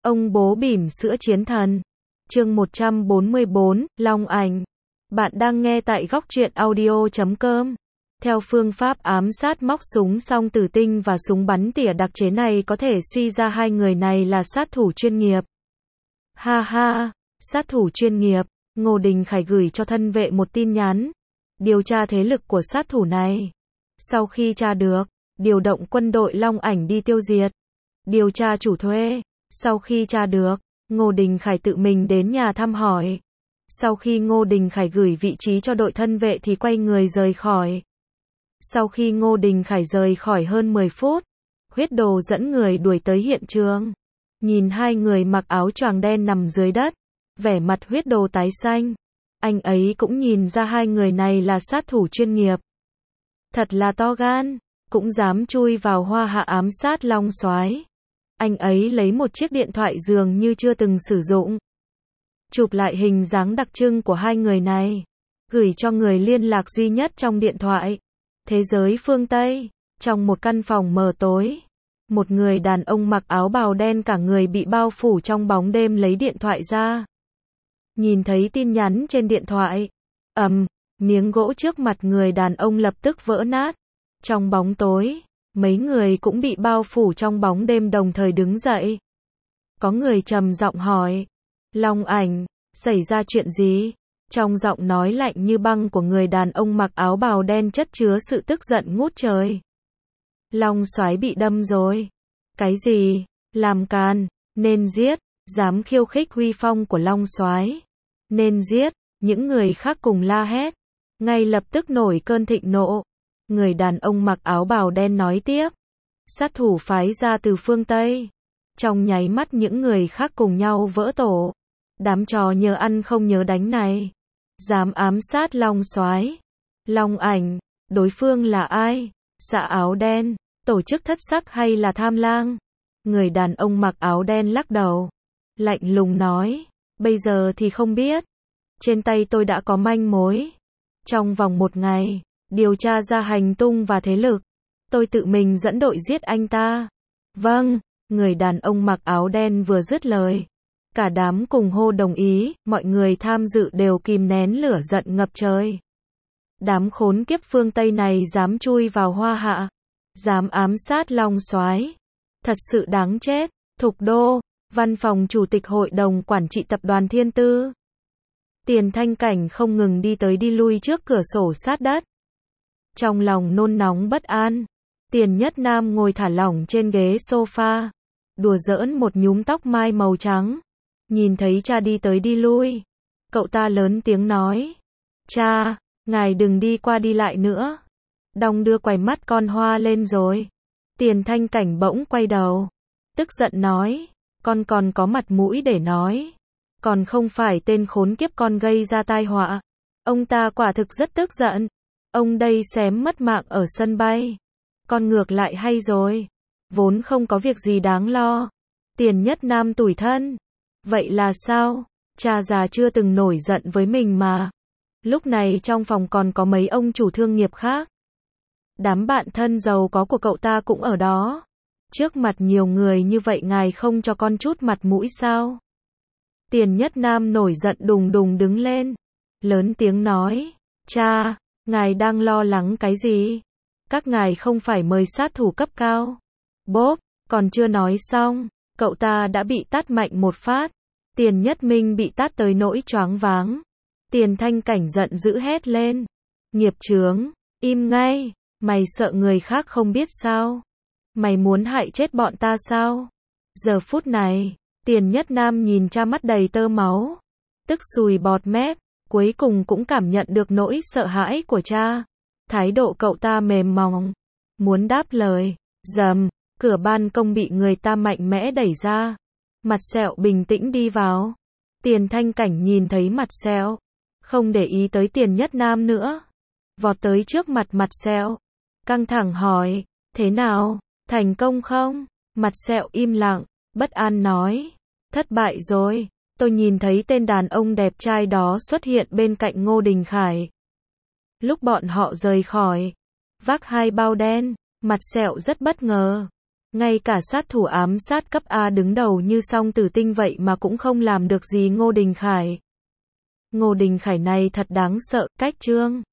Ông bố bỉm sữa chiến thần. Chương 144, Long ảnh. Bạn đang nghe tại góc truyện audio.com. Theo phương pháp ám sát móc súng song tử tinh và súng bắn tỉa đặc chế này có thể suy ra hai người này là sát thủ chuyên nghiệp. Ha ha, sát thủ chuyên nghiệp. Ngô Đình Khải gửi cho thân vệ một tin nhắn. Điều tra thế lực của sát thủ này. Sau khi tra được, điều động quân đội Long ảnh đi tiêu diệt. Điều tra chủ thuê. Sau khi tra được, Ngô Đình Khải tự mình đến nhà thăm hỏi. Sau khi Ngô Đình Khải gửi vị trí cho đội thân vệ thì quay người rời khỏi. Sau khi Ngô Đình Khải rời khỏi hơn 10 phút, Huyết Đồ dẫn người đuổi tới hiện trường. Nhìn hai người mặc áo choàng đen nằm dưới đất, vẻ mặt Huyết Đồ tái xanh. Anh ấy cũng nhìn ra hai người này là sát thủ chuyên nghiệp. Thật là to gan, cũng dám chui vào Hoa Hạ ám sát Long Soái. Anh ấy lấy một chiếc điện thoại dường như chưa từng sử dụng. Chụp lại hình dáng đặc trưng của hai người này. Gửi cho người liên lạc duy nhất trong điện thoại. Thế giới phương Tây. Trong một căn phòng mờ tối. Một người đàn ông mặc áo bào đen cả người bị bao phủ trong bóng đêm lấy điện thoại ra. Nhìn thấy tin nhắn trên điện thoại. Miếng gỗ trước mặt người đàn ông lập tức vỡ nát. Trong bóng tối. Mấy người cũng bị bao phủ trong bóng đêm đồng thời đứng dậy. Có người trầm giọng hỏi. Long ảnh, xảy ra chuyện gì? Trong giọng nói lạnh như băng của người đàn ông mặc áo bào đen chất chứa sự tức giận ngút trời. Long Soái bị đâm rồi. Cái gì? Làm càn, nên giết, dám khiêu khích uy phong của Long Soái, nên giết. Những người khác cùng la hét. Ngay lập tức nổi cơn thịnh nộ. Người đàn ông mặc áo bào đen nói tiếp. Sát thủ phái ra từ phương Tây. Trong nháy mắt những người khác cùng nhau vỡ tổ. Đám trò nhớ ăn không nhớ đánh này. Dám ám sát Long Soái. Long ảnh, đối phương là ai? Dạ áo đen, tổ chức thất sắc hay là tham lang? Người đàn ông mặc áo đen lắc đầu. Lạnh lùng nói. Bây giờ thì không biết. Trên tay tôi đã có manh mối. Trong vòng 1 ngày. Điều tra ra hành tung và thế lực. Tôi tự mình dẫn đội giết anh ta. Vâng, người đàn ông mặc áo đen vừa dứt lời. Cả đám cùng hô đồng ý, mọi người tham dự đều kìm nén lửa giận ngập trời. Đám khốn kiếp phương Tây này dám chui vào Hoa Hạ. Dám ám sát Long Soái. Thật sự đáng chết. Thục Đô, văn phòng chủ tịch hội đồng quản trị tập đoàn Thiên Tư. Tiền Thanh Cảnh không ngừng đi tới đi lui trước cửa sổ sát đất. Trong lòng nôn nóng bất an, Tiền Nhất Nam ngồi thả lỏng trên ghế sofa, đùa giỡn một nhúm tóc mai màu trắng. Nhìn thấy cha đi tới đi lui, cậu ta lớn tiếng nói. Cha, ngài đừng đi qua đi lại nữa. Đong đưa quài mắt con hoa lên rồi. Tiền Thanh Cảnh bỗng quay đầu, tức giận nói. Con còn có mặt mũi để nói. Còn không phải tên khốn kiếp con gây ra tai họa. Ông ta quả thực rất tức giận. Ông đây xém mất mạng ở sân bay. Con ngược lại hay rồi. Vốn không có việc gì đáng lo. Tiền Nhất Nam tủi thân. Vậy là sao? Cha già chưa từng nổi giận với mình mà. Lúc này trong phòng còn có mấy ông chủ thương nghiệp khác. Đám bạn thân giàu có của cậu ta cũng ở đó. Trước mặt nhiều người như vậy ngài không cho con chút mặt mũi sao? Tiền Nhất Nam nổi giận đùng đùng đứng lên. Lớn tiếng nói. Cha, ngài đang lo lắng cái gì? Các ngài không phải mời sát thủ cấp cao. Bốp, còn chưa nói xong, cậu ta đã bị tát mạnh một phát. Tiền Nhất Minh bị tát tới nỗi choáng váng. Tiền Thanh Cảnh giận dữ hét lên. Nghiệp chướng, im ngay, mày sợ người khác không biết sao? Mày muốn hại chết bọn ta sao? Giờ phút này, Tiền Nhất Nam nhìn cha mắt đầy tơ máu, tức sùi bọt mép, cuối cùng cũng cảm nhận được nỗi sợ hãi của cha. Thái độ cậu ta mềm mỏng, muốn đáp lời. Rầm, cửa ban công bị người ta mạnh mẽ đẩy ra. Mặt Sẹo bình tĩnh đi vào. Tiền Thanh Cảnh nhìn thấy Mặt Sẹo, không để ý tới Tiền Nhất Nam nữa, vọt tới trước mặt Mặt Sẹo, căng thẳng hỏi. Thế nào, thành công không? Mặt Sẹo im lặng, bất an nói. Thất bại rồi. Tôi nhìn thấy tên đàn ông đẹp trai đó xuất hiện bên cạnh Ngô Đình Khải. Lúc bọn họ rời khỏi, vác 2 bao đen, Mặt Sẹo rất bất ngờ. Ngay cả sát thủ ám sát cấp A đứng đầu như Song Tử Tinh vậy mà cũng không làm được gì Ngô Đình Khải. Ngô Đình Khải này thật đáng sợ, cách Trương